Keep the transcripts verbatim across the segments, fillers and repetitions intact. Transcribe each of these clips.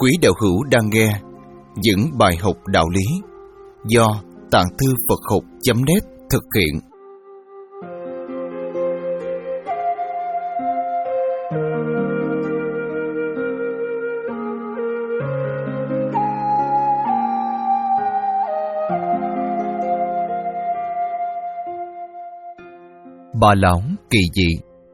Quý đạo hữu đang nghe những bài học đạo lý do Tạng Thư Phật Học chấm net thực hiện. Bà lão kỳ dị.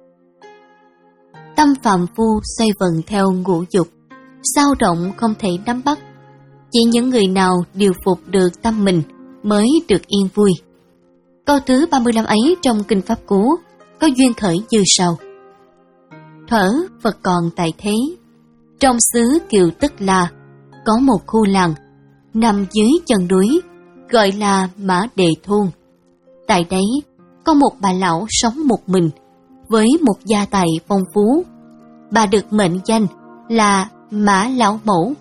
Tâm phàm phu xoay vần theo ngũ dục, dao động không thể nắm bắt. Chỉ những người nào điều phục được tâm mình mới được yên vui. Câu thứ ba mươi lăm ấy trong Kinh Pháp Cú có duyên khởi như sau: Thuở Phật còn tại thế, trong xứ Kiều Tức La có một khu làng nằm dưới chân núi gọi là Mã Đề Thôn. Tại đấy có một bà lão sống một mình với một gia tài phong phú. Bà được mệnh danh là Mã Lão Mẫu.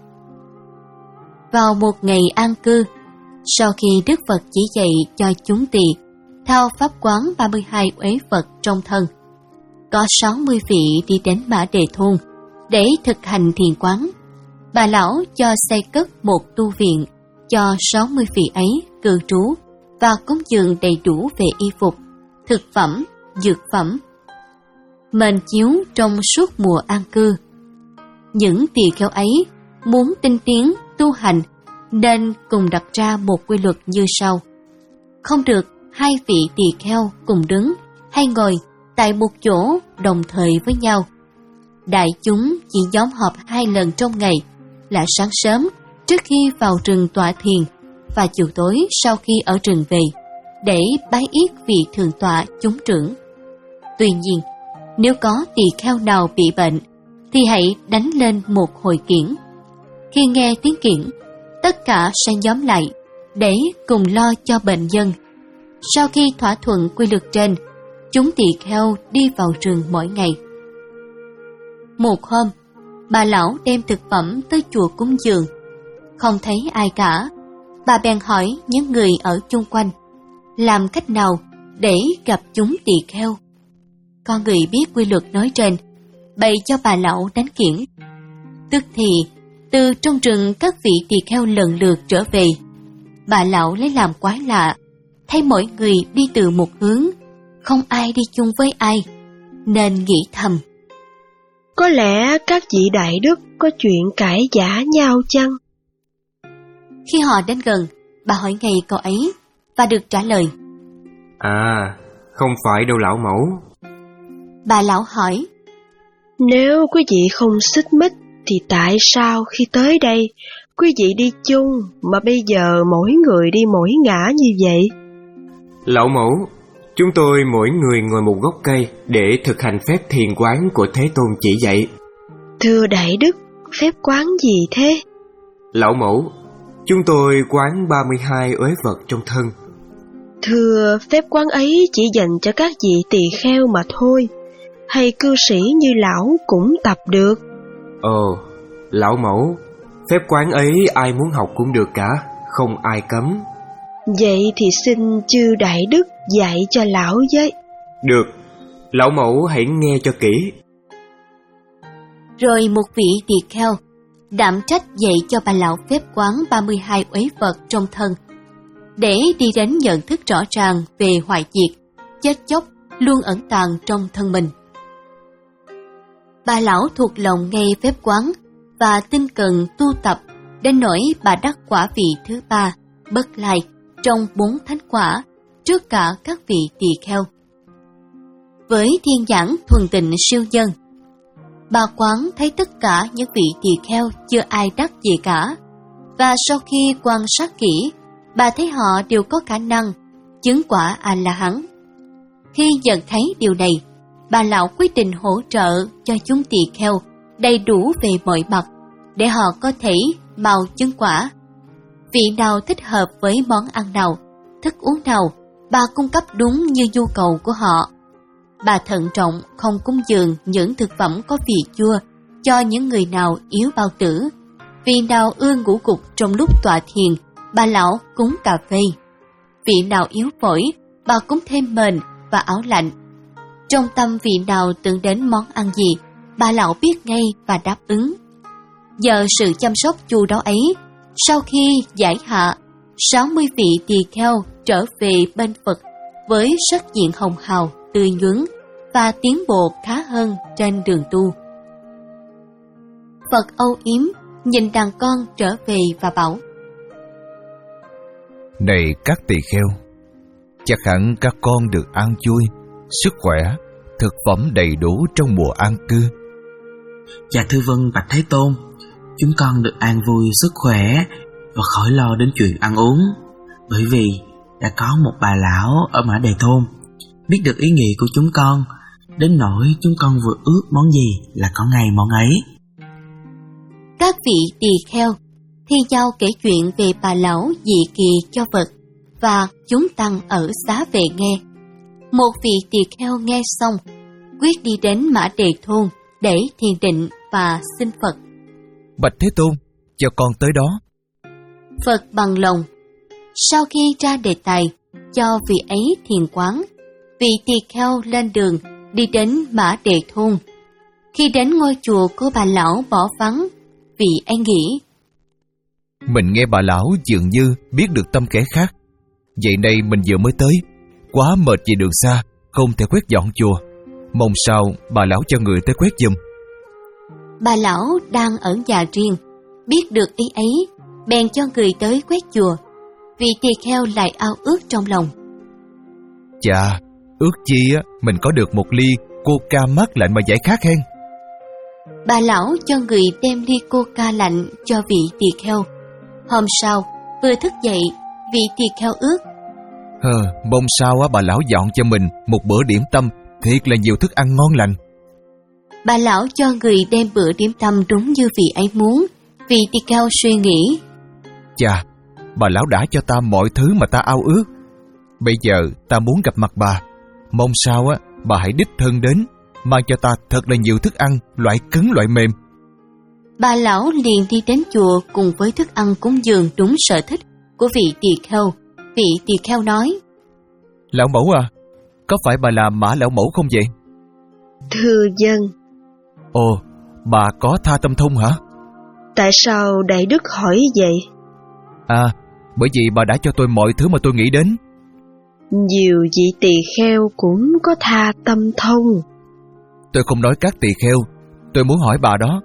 Vào một ngày an cư, sau khi Đức Phật chỉ dạy cho chúng tỳ thao pháp quán ba mươi hai uế Phật trong thân, có sáu mươi vị đi đến Mã Đề Thôn để thực hành thiền quán. Bà lão cho xây cất một tu viện cho sáu mươi vị ấy cư trú và cúng dường đầy đủ về y phục, thực phẩm, dược phẩm, mền chiếu trong suốt mùa an cư. Những tỳ kheo ấy muốn tinh tiến tu hành nên cùng đặt ra một quy luật như sau: không được hai vị tỳ kheo cùng đứng hay ngồi tại một chỗ đồng thời với nhau. Đại chúng chỉ nhóm họp hai lần trong ngày, là sáng sớm trước khi vào rừng tọa thiền và chiều tối sau khi ở rừng về, để bái yết vị thượng tọa chúng trưởng. Tuy nhiên, nếu có tỳ kheo nào bị bệnh thì hãy đánh lên một hồi kiển. Khi nghe tiếng kiển, tất cả sẽ nhóm lại để cùng lo cho bệnh nhân. Sau khi thỏa thuận quy luật trên, chúng tỳ kheo đi vào rừng mỗi ngày. Một hôm, bà lão đem thực phẩm tới chùa cúng dường, không thấy ai cả. Bà bèn hỏi những người ở chung quanh làm cách nào để gặp chúng tỳ kheo. Con người biết quy luật nói trên, bày cho bà lão đánh kiển. Tức thì từ trong rừng các vị tỳ kheo lần lượt trở về. Bà lão lấy làm quái lạ, thấy mỗi người đi từ một hướng, không ai đi chung với ai, nên nghĩ thầm: có lẽ các vị đại đức có chuyện cãi vã nhau chăng? Khi họ đến gần, bà hỏi ngay câu ấy và được trả lời: À, không phải đâu lão mẫu. Bà lão hỏi: Nếu quý vị không xích mích thì tại sao khi tới đây quý vị đi chung mà bây giờ mỗi người đi mỗi ngả như vậy? Lão mẫu, chúng tôi mỗi người ngồi một gốc cây để thực hành phép thiền quán của Thế Tôn chỉ dạy. Thưa đại đức, phép quán gì thế? Lão mẫu, chúng tôi quán ba mươi hai uế Phật trong thân. Thưa, phép quán ấy chỉ dành cho các vị tỳ kheo mà thôi, hay cư sĩ như lão cũng tập được? Ồ, lão mẫu, phép quán ấy ai muốn học cũng được cả, không ai cấm. Vậy thì xin chư đại đức dạy cho lão với. Được, lão mẫu hãy nghe cho kỹ. Rồi một vị tỳ kheo đảm trách dạy cho bà lão phép quán ba mươi hai uế Phật trong thân, để đi đến nhận thức rõ ràng về hoại diệt, chết chóc luôn ẩn tàng trong thân mình. Bà lão thuộc lòng nghe phép quán và tinh cần tu tập đến nỗi bà đắc quả vị thứ ba, bất lai, trong bốn thánh quả trước cả các vị tỳ kheo. Với thiên nhãn thuần tịnh siêu nhân, bà quán thấy tất cả những vị tỳ kheo chưa ai đắc gì cả, và sau khi quan sát kỹ, bà thấy họ đều có khả năng chứng quả A-la-hán. Khi nhận thấy điều này, bà lão quyết định hỗ trợ cho chúng tỳ kheo đầy đủ về mọi mặt để họ có thể mau chứng quả. Vị nào thích hợp với món ăn nào, thức uống nào, bà cung cấp đúng như nhu cầu của họ. Bà thận trọng không cúng dường những thực phẩm có vị chua cho những người nào yếu bao tử. Vị nào ưa ngủ gục trong lúc tọa thiền, bà lão cúng cà phê. Vị nào yếu phổi, bà cúng thêm mền và áo lạnh. Trong tâm vị nào tưởng đến món ăn gì, bà lão biết ngay và đáp ứng. Nhờ sự chăm sóc chu đáo ấy, sau khi giải hạ, sáu mươi vị tỳ kheo trở về bên Phật với sắc diện hồng hào, tươi nhuốm và tiến bộ khá hơn trên đường tu. Phật âu yếm nhìn đàn con trở về và bảo: Này các tỳ kheo, chắc hẳn các con được an vui, sức khỏe, thực phẩm đầy đủ trong mùa an cư. Dạ thưa vâng bạch Thế Tôn, chúng con được an vui, sức khỏe và khỏi lo đến chuyện ăn uống, bởi vì đã có một bà lão ở Mã Đề Thôn biết được ý nghĩ của chúng con, đến nỗi chúng con vừa ước món gì là có ngay món ấy. Các vị tỳ kheo thi nhau kể chuyện về bà lão dị kỳ cho Phật và chúng tăng ở xá vệ nghe. Một vị tỳ kheo nghe xong, quyết đi đến Mã Đề Thôn để thiền định và xin Phật: Bạch Thế Tôn, cho con tới đó. Phật bằng lòng. Sau khi ra đề tài cho vị ấy thiền quán, vị tỳ kheo lên đường đi đến Mã Đề Thôn. Khi đến ngôi chùa của bà lão bỏ vắng, vị ấy nghĩ: Mình nghe bà lão dường như biết được tâm kẻ khác. Vậy nay mình vừa mới tới, quá mệt vì đường xa, không thể quét dọn chùa. Mong sao bà lão cho người tới quét giùm. Bà lão đang ở nhà riêng, biết được ý ấy, bèn cho người tới quét chùa. Vị tỳ kheo lại ao ước trong lòng: Chà, ước chi á mình có được một ly coca mát lạnh mà giải khát hen. Bà lão cho người đem ly coca lạnh cho vị tỳ kheo. Hôm sau, vừa thức dậy, vị tỳ kheo ước: Hờ, mong sao á bà lão dọn cho mình một bữa điểm tâm thiệt là nhiều thức ăn ngon lành. Bà lão cho người đem bữa điểm tâm đúng như vị ấy muốn. Vị tỳ kheo suy nghĩ: Chà, bà lão đã cho ta mọi thứ mà ta ao ước. Bây giờ ta muốn gặp mặt bà. Mong sao á bà hãy đích thân đến, mang cho ta thật là nhiều thức ăn, loại cứng loại mềm. Bà lão liền đi đến chùa cùng với thức ăn cúng dường đúng sở thích của vị tỳ kheo. Vị tỳ kheo nói: Lão mẫu à, có phải bà là Mã lão mẫu không vậy? Thưa dân. Ồ, bà có tha tâm thông hả? Tại sao Đại Đức hỏi vậy? À, bởi vì bà đã cho tôi mọi thứ mà tôi nghĩ đến. Nhiều vị tỳ kheo cũng có tha tâm thông. Tôi không nói các tỳ kheo, tôi muốn hỏi bà đó.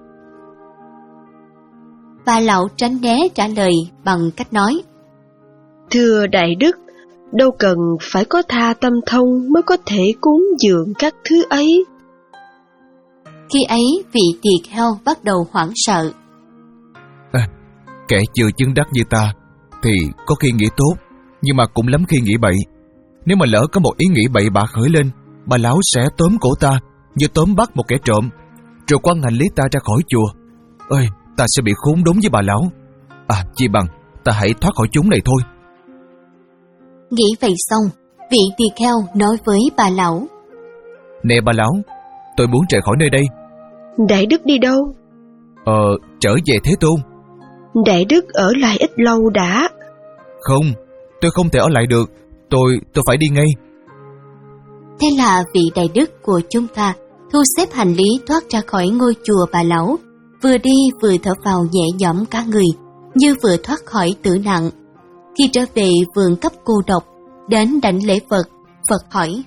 Bà lão tránh né trả lời bằng cách nói: Thưa Đại Đức, đâu cần phải có tha tâm thông mới có thể cúng dường các thứ ấy. Khi ấy vị tỳ kheo bắt đầu hoảng sợ. À, kẻ chưa chứng đắc như ta thì có khi nghĩ tốt, nhưng mà cũng lắm khi nghĩ bậy. Nếu mà lỡ có một ý nghĩ bậy bạ khởi lên, bà lão sẽ tóm cổ ta như tóm bắt một kẻ trộm, rồi quăng hành lý ta ra khỏi chùa. Ơi, ta sẽ bị khốn đốn với bà lão. À, chi bằng ta hãy thoát khỏi chúng này thôi. Nghĩ vậy xong, vị tỳ kheo nói với bà lão: Nè bà lão, tôi muốn rời khỏi nơi đây. Đại Đức đi đâu? Ờ, trở về Thế Tôn. Đại Đức ở lại ít lâu đã. Không, tôi không thể ở lại được. Tôi, tôi phải đi ngay. Thế là vị Đại Đức của chúng ta thu xếp hành lý thoát ra khỏi ngôi chùa bà lão, vừa đi vừa thở vào nhẹ nhõm cả người, như vừa thoát khỏi tử nạn. Khi trở về vườn cấp cô độc, đến đảnh lễ Phật, Phật hỏi: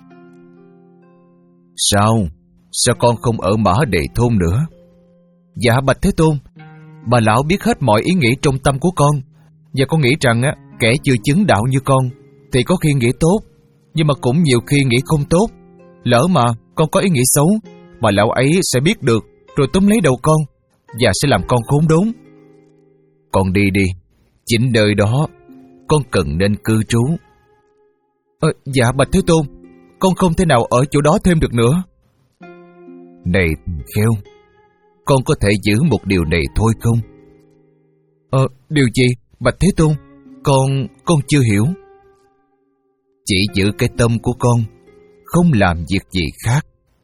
Sao? Sao con không ở Mã Đề Thôn nữa? Dạ bạch Thế Tôn, bà lão biết hết mọi ý nghĩ trong tâm của con, và con nghĩ rằng á, kẻ chưa chứng đạo như con thì có khi nghĩ tốt, nhưng mà cũng nhiều khi nghĩ không tốt. Lỡ mà con có ý nghĩ xấu, bà lão ấy sẽ biết được, rồi túm lấy đầu con và sẽ làm con khốn đốn. Con đi đi, chính nơi đó con cần nên cư trú. Ờ, dạ bạch Thế Tôn, con không thể nào ở chỗ đó thêm được nữa. Này kheo, con có thể giữ một điều này thôi không? Ờ, điều gì, bạch Thế Tôn? Con, con chưa hiểu. Chỉ giữ cái tâm của con, không làm việc gì khác.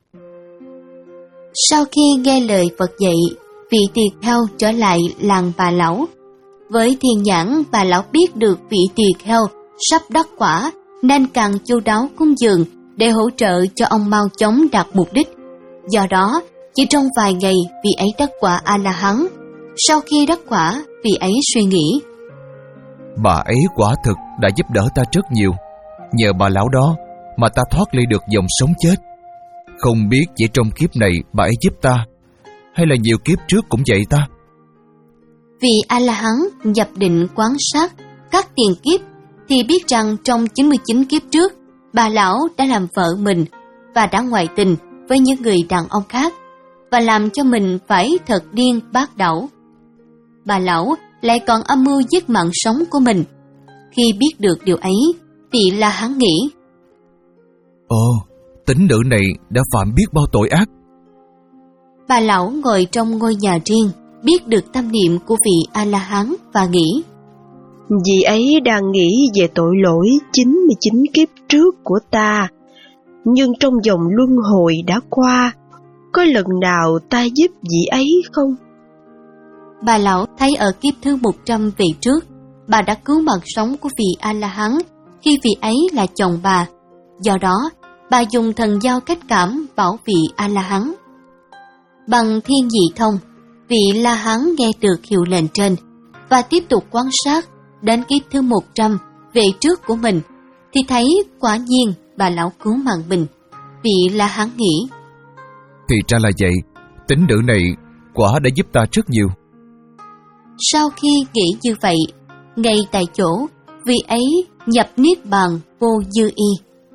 Sau khi nghe lời Phật dạy, vị tỳ kheo trở lại làng bà lão. Với thiên nhãn, bà lão biết được vị tỳ kheo sắp đắc quả, nên càng chu đáo cúng dường để hỗ trợ cho ông mau chóng đạt mục đích. Do đó, chỉ trong vài ngày vị ấy đắc quả A-la-hán. Sau khi đắc quả, vị ấy suy nghĩ: bà ấy quả thực đã giúp đỡ ta rất nhiều. Nhờ bà lão đó mà ta thoát ly được dòng sống chết. Không biết chỉ trong kiếp này bà ấy giúp ta, hay là nhiều kiếp trước cũng vậy ta. Vị A-la-hán nhập định quán sát các tiền kiếp thì biết rằng trong chín mươi chín kiếp trước, bà lão đã làm vợ mình và đã ngoại tình với những người đàn ông khác và làm cho mình phải thật điên bát đảo. Bà lão lại còn âm mưu giết mạng sống của mình. Khi biết được điều ấy, vị La-hán nghĩ: Ồ, tín nữ này đã phạm biết bao tội ác. Bà lão ngồi trong ngôi nhà riêng, biết được tâm niệm của vị A-la-hán và nghĩ: Vị ấy đang nghĩ về tội lỗi chín mươi chín kiếp trước của ta, nhưng trong dòng luân hồi đã qua, có lần nào ta giúp vị ấy không? Bà lão thấy ở kiếp thứ một trăm về trước, bà đã cứu mạng sống của vị A-la-hán khi vị ấy là chồng bà. Do đó, bà dùng thần giao cách cảm bảo vị A-la-hán. Bằng thiên dị thông, vị La-hán nghe được hiệu lệnh trên và tiếp tục quan sát đến kiếp thứ một trăm về trước của mình, thì thấy quả nhiên bà lão cứu mạng mình. Vị La-hán nghĩ: Thì ra là vậy, tín nữ này quả đã giúp ta rất nhiều. Sau khi nghĩ như vậy, ngay tại chỗ, vị ấy nhập niết bàn vô dư y.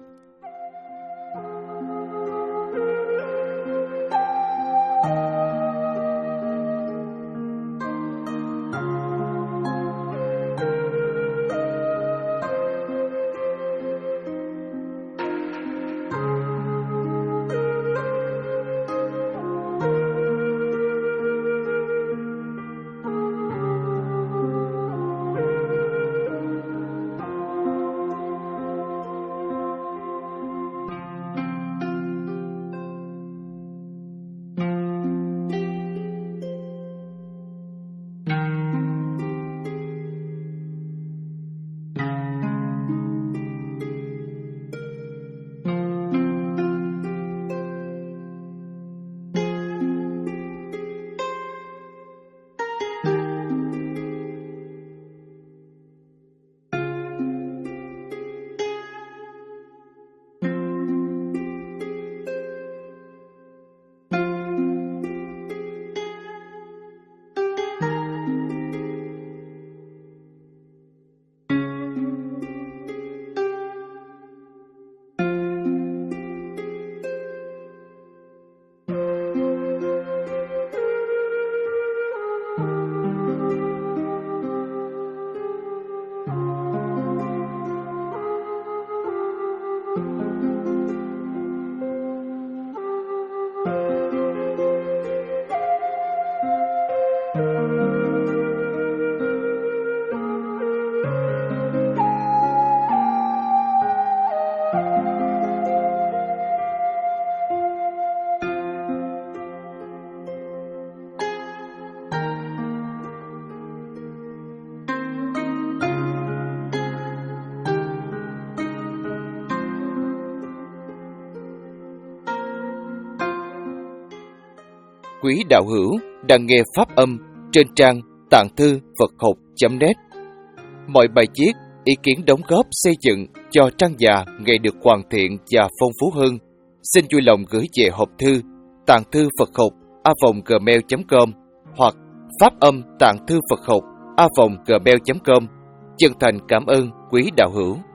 Quý đạo hữu đang nghe pháp âm trên trang tạng thư Phật học chấm net. Mọi bài viết, ý kiến đóng góp xây dựng cho trang già ngày được hoàn thiện và phong phú hơn, xin vui lòng gửi về hộp thư tạng thư Phật học a vòng gmail chấm com hoặc pháp âm tạng thư Phật học a vòng gmail chấm com. Chân thành cảm ơn quý đạo hữu.